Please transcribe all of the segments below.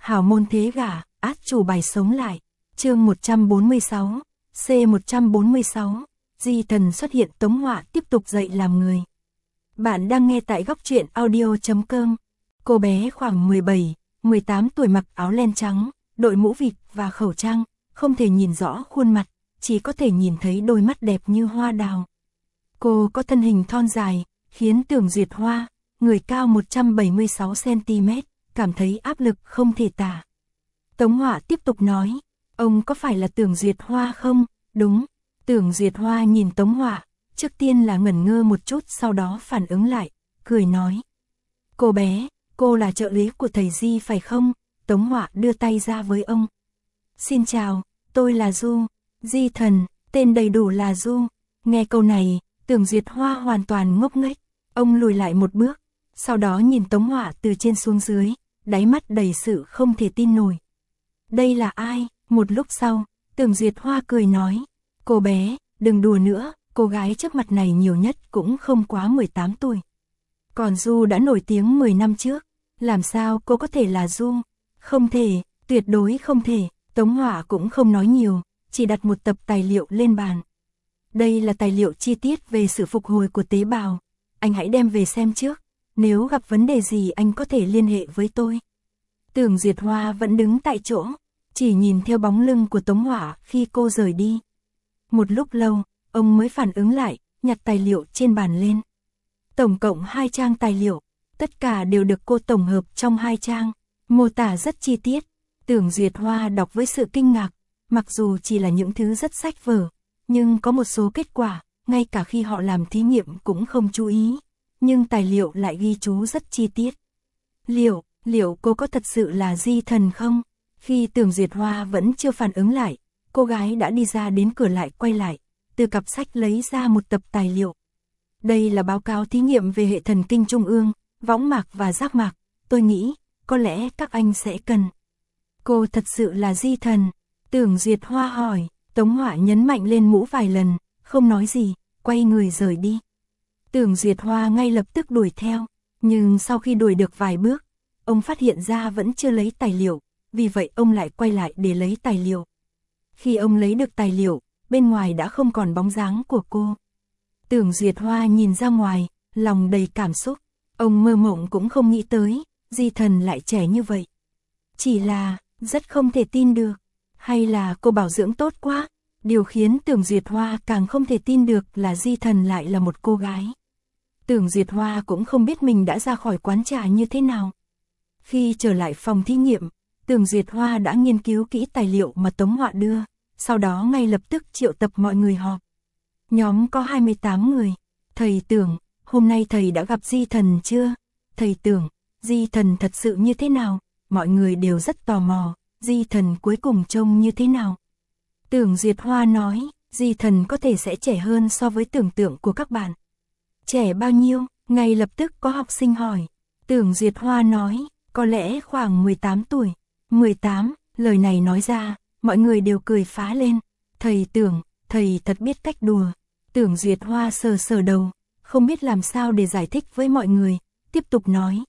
hảo môn thế gả, át chủ bài sống lại. Chương 146, C146, Di Thần xuất hiện. Tống Họa tiếp tục dạy làm người. Bạn đang nghe tại góc truyện audio.com. Cô bé khoảng 17, 18 tuổi, mặc áo len trắng, đội mũ vịt và khẩu trang, không thể nhìn rõ khuôn mặt, chỉ có thể nhìn thấy đôi mắt đẹp như hoa đào. Cô có thân hình thon dài, khiến Tưởng Duyệt Hoa, người cao 176cm, cảm thấy áp lực không thể tả. Tống Họa tiếp tục nói, ông có phải là Tưởng Duyệt Hoa không? Đúng. Tưởng Duyệt Hoa nhìn Tống Họa, trước tiên là ngẩn ngơ một chút, sau đó phản ứng lại, cười nói. Cô bé, cô là trợ lý của thầy Di phải không? Tống Họa đưa tay ra với ông. Xin chào, tôi là Du, Di Thần, tên đầy đủ là Du. Nghe câu này, Tưởng Duyệt Hoa hoàn toàn ngốc nghếch. Ông lùi lại một bước, sau đó nhìn Tống Họa từ trên xuống dưới, đáy mắt đầy sự không thể tin nổi. Đây là ai? Một lúc sau, Tưởng Duyệt Hoa cười nói. Cô bé, đừng đùa nữa, cô gái trước mặt này nhiều nhất cũng không quá 18 tuổi. Còn Du đã nổi tiếng 10 năm trước, làm sao cô có thể là Du? Không thể, tuyệt đối không thể. Tống Họa cũng không nói nhiều, chỉ đặt một tập tài liệu lên bàn. Đây là tài liệu chi tiết về sự phục hồi của tế bào. Anh hãy đem về xem trước, nếu gặp vấn đề gì anh có thể liên hệ với tôi. Tưởng Duyệt Hoa vẫn đứng tại chỗ, chỉ nhìn theo bóng lưng của Tống Họa khi cô rời đi. Một lúc lâu, ông mới phản ứng lại, nhặt tài liệu trên bàn lên. Tổng cộng 2 trang tài liệu, tất cả đều được cô tổng hợp trong 2 trang, mô tả rất chi tiết. Tưởng Duyệt Hoa đọc với sự kinh ngạc, mặc dù chỉ là những thứ rất sách vở, nhưng có một số kết quả, ngay cả khi họ làm thí nghiệm cũng không chú ý, nhưng tài liệu lại ghi chú rất chi tiết. Liệu cô có thật sự là Di Thần không? Khi Tưởng Duyệt Hoa vẫn chưa phản ứng lại, cô gái đã đi ra đến cửa lại quay lại, từ cặp sách lấy ra một tập tài liệu. Đây là báo cáo thí nghiệm về hệ thần kinh trung ương, võng mạc và giác mạc, tôi nghĩ, có lẽ các anh sẽ cần. Cô thật sự là Di Thần? Tưởng Duyệt Hoa hỏi. Tống Họa nhấn mạnh lên mũ vài lần, không nói gì, quay người rời đi. Tưởng Duyệt Hoa ngay lập tức đuổi theo, nhưng sau khi đuổi được vài bước, ông phát hiện ra vẫn chưa lấy tài liệu, vì vậy ông lại quay lại để lấy tài liệu. Khi ông lấy được tài liệu, bên ngoài đã không còn bóng dáng của cô. Tưởng Duyệt Hoa nhìn ra ngoài, lòng đầy cảm xúc, ông mơ mộng cũng không nghĩ tới, Di Thần lại trẻ như vậy. Chỉ là, rất không thể tin được. Hay là cô bảo dưỡng tốt quá? Điều khiến Tưởng Duyệt Hoa càng không thể tin được là Di Thần lại là một cô gái. Tưởng Duyệt Hoa cũng không biết mình đã ra khỏi quán trà như thế nào. Khi trở lại phòng thí nghiệm, Tưởng Duyệt Hoa đã nghiên cứu kỹ tài liệu mà Tống Họa đưa, sau đó ngay lập tức triệu tập mọi người họp. Nhóm có 28 người. Thầy Tưởng, hôm nay thầy đã gặp Di Thần chưa? Thầy Tưởng, Di Thần thật sự như thế nào? Mọi người đều rất tò mò. Di Thần cuối cùng trông như thế nào? Tưởng Duyệt Hoa nói, Di Thần có thể sẽ trẻ hơn so với tưởng tượng của các bạn. Trẻ bao nhiêu? Ngay lập tức có học sinh hỏi. Tưởng Duyệt Hoa nói, có lẽ khoảng 18 tuổi. 18, lời này nói ra, mọi người đều cười phá lên. Thầy Tưởng, thầy thật biết cách đùa. Tưởng Duyệt Hoa sờ sờ đầu, không biết làm sao để giải thích với mọi người, tiếp tục nói.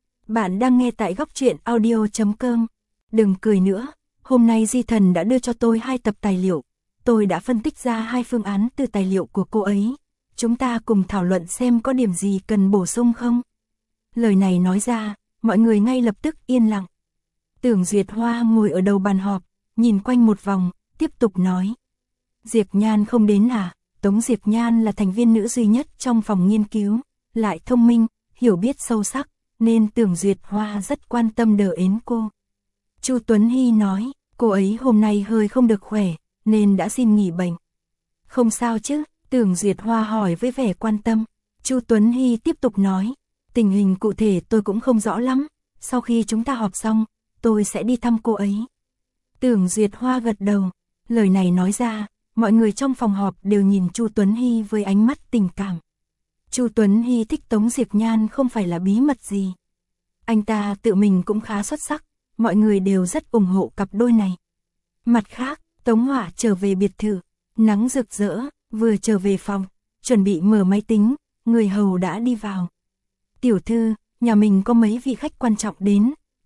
Bạn đang nghe tại góc truyện audio.com. Đừng cười nữa, hôm nay Di Thần đã đưa cho tôi 2 tập tài liệu. Tôi đã phân tích ra 2 phương án từ tài liệu của cô ấy. Chúng ta cùng thảo luận xem có điểm gì cần bổ sung không? Lời này nói ra, mọi người ngay lập tức yên lặng. Tưởng Duyệt Hoa ngồi ở đầu bàn họp, nhìn quanh một vòng, tiếp tục nói. Diệp Nhan không đến à? Tống Diệp Nhan là thành viên nữ duy nhất trong phòng nghiên cứu, lại thông minh, hiểu biết sâu sắc, nên Tưởng Duyệt Hoa rất quan tâm đỡ ến cô. Chu Tuấn Hy nói, cô ấy hôm nay hơi không được khỏe, nên đã xin nghỉ bệnh. Không sao chứ? Tưởng Duyệt Hoa hỏi với vẻ quan tâm. Chu Tuấn Hy tiếp tục nói, tình hình cụ thể tôi cũng không rõ lắm, sau khi chúng ta họp xong, tôi sẽ đi thăm cô ấy. Tưởng Duyệt Hoa gật đầu, lời này nói ra, mọi người trong phòng họp đều nhìn Chu Tuấn Hy với ánh mắt tình cảm. Chu Tuấn Hy thích Tống Diệp Nhan không phải là bí mật gì. Anh ta tự mình cũng khá xuất sắc, mọi người đều rất ủng hộ cặp đôi này. Mặt khác, Tống Họa trở về biệt thự, nắng rực rỡ, vừa trở về phòng, chuẩn bị mở máy tính, người hầu đã đi vào. Tiểu thư, nhà mình có mấy vị khách quan trọng đến,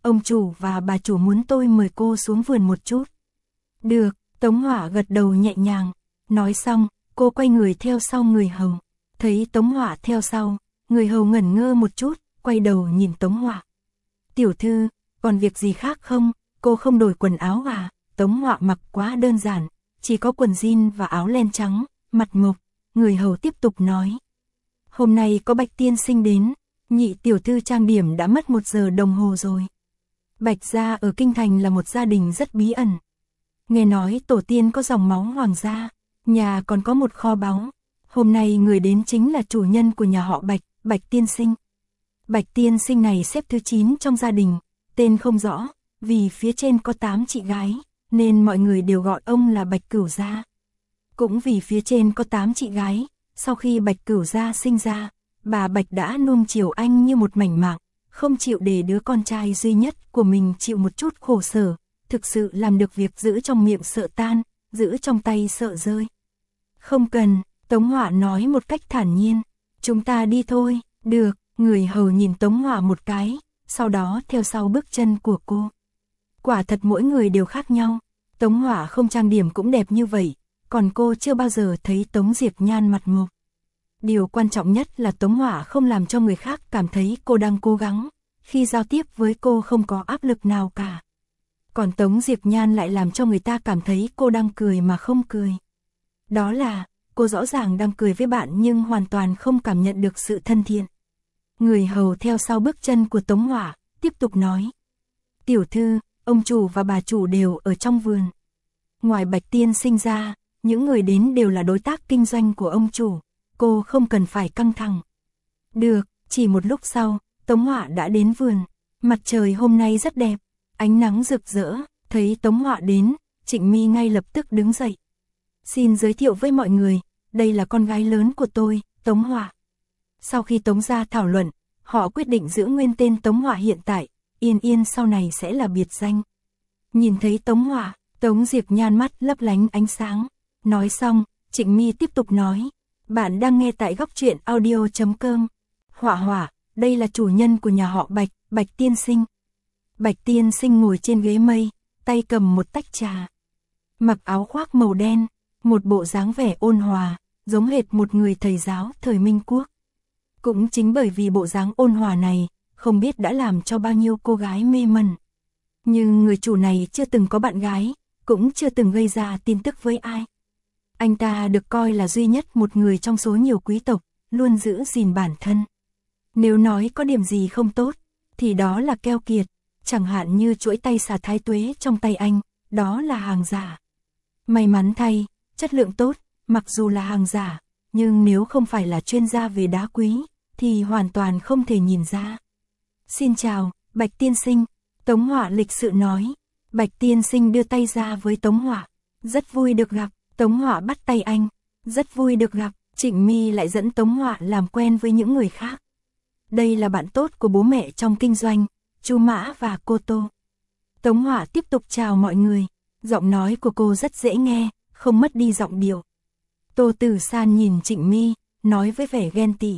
ông chủ và bà chủ muốn tôi mời cô xuống vườn một chút. Được, Tống Hỏa gật đầu nhẹ nhàng. Nói xong, cô quay người theo sau người hầu. Thấy Tống Hỏa theo sau, người hầu ngẩn ngơ một chút, quay đầu nhìn Tống Hỏa. Tiểu thư, còn việc gì khác không? Cô không đổi quần áo à? Tống Hỏa mặc quá đơn giản, chỉ có quần jean và áo len trắng, mặt mộc. Người hầu tiếp tục nói. Hôm nay có Bạch tiên sinh đến, nhị tiểu thư trang điểm đã mất 1 giờ đồng hồ rồi. Bạch gia ở Kinh Thành là một gia đình rất bí ẩn. Nghe nói tổ tiên có dòng máu hoàng gia, nhà còn có một kho báu. Hôm nay người đến chính là chủ nhân của nhà họ Bạch, Bạch tiên sinh. Bạch tiên sinh này xếp thứ 9 trong gia đình, tên không rõ, vì phía trên có 8 chị gái, nên mọi người đều gọi ông là Bạch Cửu gia. Cũng vì phía trên có 8 chị gái, sau khi Bạch Cửu gia sinh ra, bà Bạch đã nuông chiều anh như một mảnh mạng, không chịu để đứa con trai duy nhất của mình chịu một chút khổ sở, thực sự làm được việc giữ trong miệng sợ tan, giữ trong tay sợ rơi. Không cần, Tống Hỏa nói một cách thản nhiên, chúng ta đi thôi. Được, người hầu nhìn Tống Hỏa một cái, sau đó theo sau bước chân của cô. Quả thật mỗi người đều khác nhau, Tống Hỏa không trang điểm cũng đẹp như vậy, còn cô chưa bao giờ thấy Tống Diệp Nhan mặt mộc. Điều quan trọng nhất là Tống Hỏa không làm cho người khác cảm thấy cô đang cố gắng, khi giao tiếp với cô không có áp lực nào cả. Còn Tống Diệp Nhan lại làm cho người ta cảm thấy cô đang cười mà không cười. Đó là, cô rõ ràng đang cười với bạn nhưng hoàn toàn không cảm nhận được sự thân thiện. Người hầu theo sau bước chân của Tống Hỏa, tiếp tục nói. Tiểu thư, ông chủ và bà chủ đều ở trong vườn. Ngoài Bạch tiên sinh ra, những người đến đều là đối tác kinh doanh của ông chủ. Cô không cần phải căng thẳng. Được, chỉ một lúc sau, Tống Hỏa đã đến vườn. Mặt trời hôm nay rất đẹp, ánh nắng rực rỡ. Thấy Tống Hỏa đến, Trịnh My ngay lập tức đứng dậy. Xin giới thiệu với mọi người, đây là con gái lớn của tôi, Tống Hỏa. Sau khi Tống gia thảo luận, họ quyết định giữ nguyên tên Tống Hỏa hiện tại, Yên Yên sau này sẽ là biệt danh. Nhìn thấy Tống Hỏa, Tống Diệp Nhan mắt lấp lánh ánh sáng. Nói xong, Trịnh My tiếp tục nói. Bạn đang nghe tại Góc Truyện Audio.com. Hỏa Hỏa, đây là chủ nhân của nhà họ Bạch, Bạch tiên sinh. Bạch tiên sinh ngồi trên ghế mây, tay cầm một tách trà. Mặc áo khoác màu đen, một bộ dáng vẻ ôn hòa, giống hệt một người thầy giáo thời Minh Quốc. Cũng chính bởi vì bộ dáng ôn hòa này, không biết đã làm cho bao nhiêu cô gái mê mẩn. Nhưng người chủ này chưa từng có bạn gái, cũng chưa từng gây ra tin tức với ai. Anh ta được coi là duy nhất một người trong số nhiều quý tộc, luôn giữ gìn bản thân. Nếu nói có điểm gì không tốt, thì đó là keo kiệt, chẳng hạn như chuỗi tay xà thái tuế trong tay anh, đó là hàng giả. May mắn thay, chất lượng tốt, mặc dù là hàng giả, nhưng nếu không phải là chuyên gia về đá quý, thì hoàn toàn không thể nhìn ra. Xin chào, Bạch tiên sinh, Tống Hỏa lịch sự nói. Bạch tiên sinh đưa tay ra với Tống Hỏa. Rất vui được gặp. Tống Hỏa bắt tay anh. Rất vui được gặp. Trịnh My lại dẫn Tống Hỏa làm quen với những người khác. Đây là bạn tốt của bố mẹ trong kinh doanh, Chu Mã và cô Tô. Tống Hỏa tiếp tục chào mọi người. Giọng nói của cô rất dễ nghe, không mất đi giọng điệu. Tô Tử San nhìn Trịnh My, nói với vẻ ghen tị.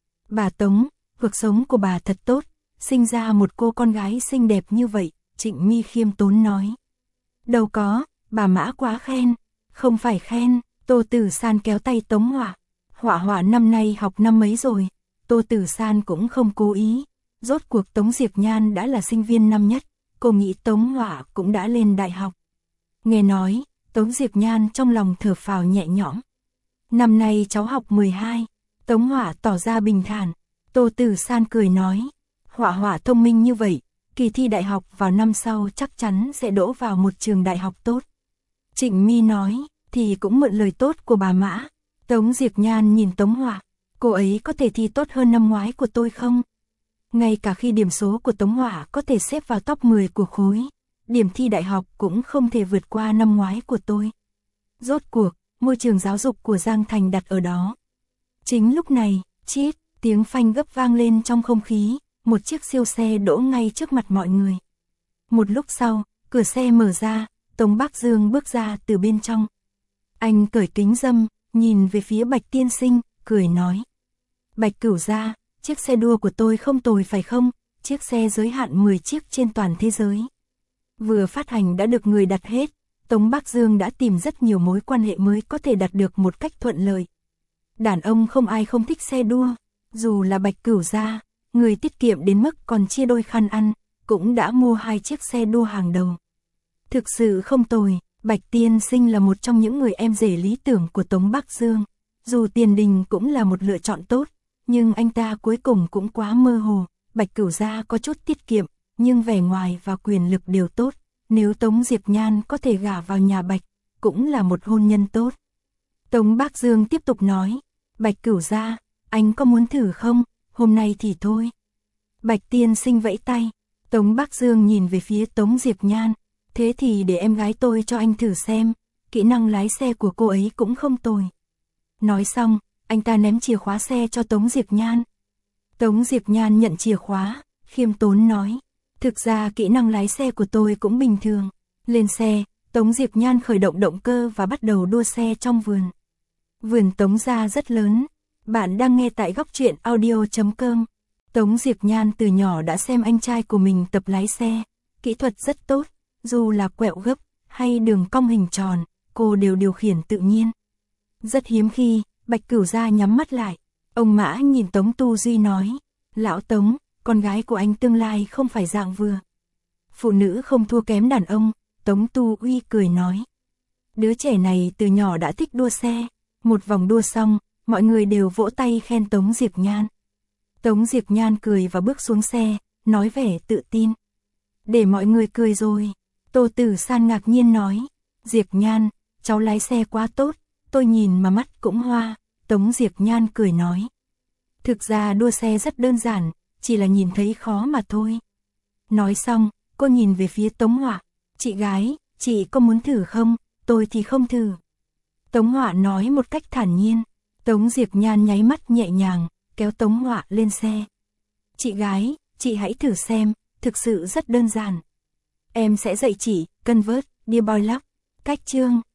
Bà Tống, cuộc sống của bà thật tốt, sinh ra một cô con gái xinh đẹp như vậy, Trịnh My khiêm tốn nói. Đâu có, bà Mã quá khen. Không phải khen, Tô Tử San kéo tay Tống Hỏa. Hỏa Hỏa năm nay học năm mấy rồi, Tô Tử San cũng không cố ý. Rốt cuộc Tống Diệp Nhan đã là sinh viên năm nhất, cô nghĩ Tống Hỏa cũng đã lên đại học. Nghe nói, Tống Diệp Nhan trong lòng thở phào nhẹ nhõm. Năm nay cháu học 12, Tống Hỏa tỏ ra bình thản. Tô Tử San cười nói, Hỏa Hỏa thông minh như vậy, kỳ thi đại học vào năm sau chắc chắn sẽ đỗ vào một trường đại học tốt. Trịnh My nói, thì cũng mượn lời tốt của bà Mã. Tống Diệp Nhan nhìn Tống Hỏa, cô ấy có thể thi tốt hơn năm ngoái của tôi không? Ngay cả khi điểm số của Tống Hỏa có thể xếp vào top 10 của khối, điểm thi đại học cũng không thể vượt qua năm ngoái của tôi. Rốt cuộc, môi trường giáo dục của Giang Thành đặt ở đó. Chính lúc này, chít, tiếng phanh gấp vang lên trong không khí, một chiếc siêu xe đỗ ngay trước mặt mọi người. Một lúc sau, cửa xe mở ra, Tống Bắc Dương bước ra từ bên trong. Anh cởi kính râm, nhìn về phía Bạch tiên sinh, cười nói. Bạch Cửu gia, chiếc xe đua của tôi không tồi phải không? chiếc xe giới hạn 10 chiếc trên toàn thế giới. Vừa phát hành đã được người đặt hết, Tống Bắc Dương đã tìm rất nhiều mối quan hệ mới có thể đặt được một cách thuận lợi. Đàn ông không ai không thích xe đua, dù là Bạch Cửu gia, người tiết kiệm đến mức còn chia đôi khăn ăn, cũng đã mua 2 chiếc xe đua hàng đầu. Thực sự không tồi, Bạch tiên sinh là một trong những người em rể lý tưởng của Tống Bắc Dương. Dù Tiền Đình cũng là một lựa chọn tốt, nhưng anh ta cuối cùng cũng quá mơ hồ. Bạch Cửu gia có chút tiết kiệm, nhưng vẻ ngoài và quyền lực đều tốt. Nếu Tống Diệp Nhan có thể gả vào nhà Bạch, cũng là một hôn nhân tốt. Tống Bắc Dương tiếp tục nói, Bạch Cửu gia, anh có muốn thử không? Hôm nay thì thôi. Bạch tiên sinh vẫy tay. Tống Bắc Dương nhìn về phía Tống Diệp Nhan. Thế thì để em gái tôi cho anh thử xem. Kỹ năng lái xe của cô ấy cũng không tồi. Nói xong, anh ta ném chìa khóa xe cho Tống Diệp Nhan. Tống Diệp Nhan nhận chìa khóa, khiêm tốn nói. Thực ra kỹ năng lái xe của tôi cũng bình thường. Lên xe, Tống Diệp Nhan khởi động động cơ và bắt đầu đua xe trong vườn. Vườn Tống gia rất lớn. Bạn đang nghe tại Góc Truyện Audio.com. Tống Diệp Nhan từ nhỏ đã xem anh trai của mình tập lái xe. Kỹ thuật rất tốt, dù là quẹo gấp hay đường cong hình tròn, cô đều điều khiển tự nhiên. Rất hiếm khi, Bạch Cửu gia nhắm mắt lại. Ông Mã nhìn Tống Tu Duy nói, Lão Tống, con gái của anh tương lai không phải dạng vừa. Phụ nữ không thua kém đàn ông, Tống Tu Uy cười nói. Đứa trẻ này từ nhỏ đã thích đua xe. Một vòng đua xong, mọi người đều vỗ tay khen Tống Diệp Nhan. Tống Diệp Nhan cười và bước xuống xe, nói vẻ tự tin. Để mọi người cười rồi. Tô Tử San ngạc nhiên nói. Diệp Nhan, cháu lái xe quá tốt, tôi nhìn mà mắt cũng hoa. Tống Diệp Nhan cười nói. Thực ra đua xe rất đơn giản, chỉ là nhìn thấy khó mà thôi. Nói xong, cô nhìn về phía Tống Họa. Chị gái, chị có muốn thử không? Tôi thì không thử. Tống Họa nói một cách thản nhiên. Tống Diệp Nhan nháy mắt nhẹ nhàng, kéo Tống Họa lên xe. Chị gái, chị hãy thử xem, thực sự rất đơn giản. Em sẽ dạy chị, Convert, Dear Boy Love. Cách chương